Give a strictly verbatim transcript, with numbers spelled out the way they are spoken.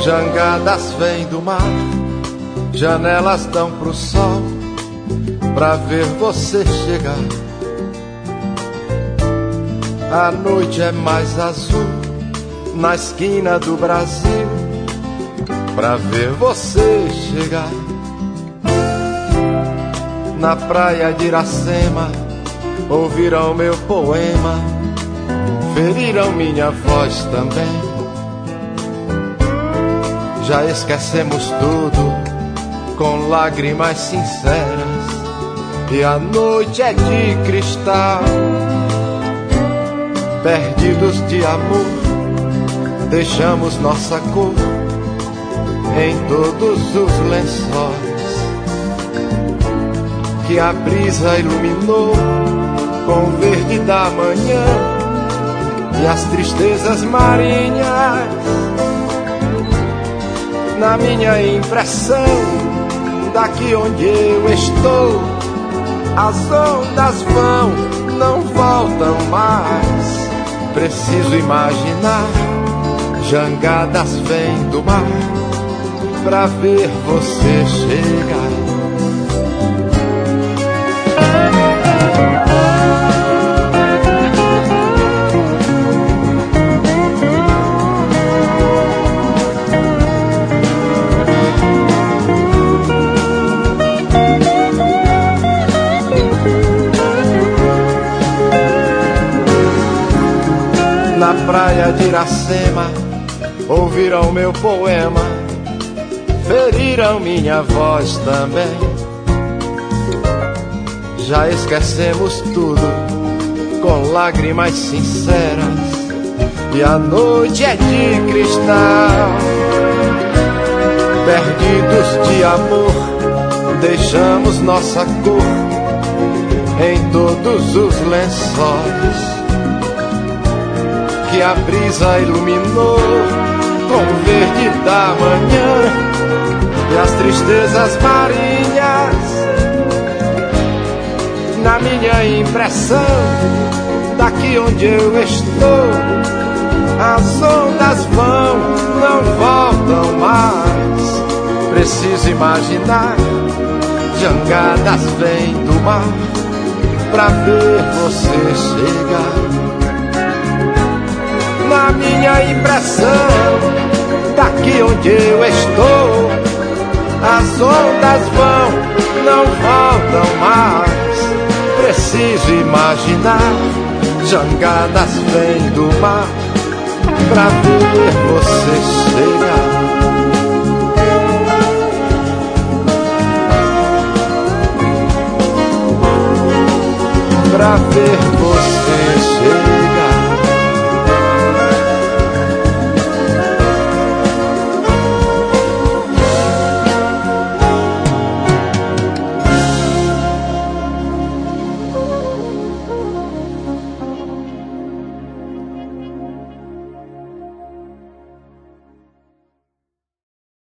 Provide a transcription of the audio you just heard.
Jangadas vêm do mar, janelas dão pro sol, pra ver você chegar. A noite é mais azul, na esquina do Brasil, pra ver você chegar. Na praia de Iracema, ouvirão meu poema, ferirão minha voz também. Já esquecemos tudo com lágrimas sinceras, e a noite é de cristal. Perdidos de amor, deixamos nossa cor em todos os lençóis que a brisa iluminou com o verde da manhã e as tristezas marinhas. Na minha impressão, daqui onde eu estou, as ondas vão, não voltam mais. Preciso imaginar, jangadas vêm do mar, pra ver você chegar. Na praia de Iracema, ouvirão meu poema, feriram minha voz também. Já esquecemos tudo com lágrimas sinceras, e a noite é de cristal. Perdidos de amor, deixamos nossa cor em todos os lençóis que a brisa iluminou com o verde da manhã e as tristezas marinhas. Na minha impressão, daqui onde eu estou, as ondas vão, não voltam mais. Preciso imaginar, jangadas vêm do mar, pra ver você chegar. Na minha impressão, daqui onde eu estou, as ondas vão, não voltam mais. Preciso imaginar, jangadas vêm do mar, pra ver você chegar. Pra ver você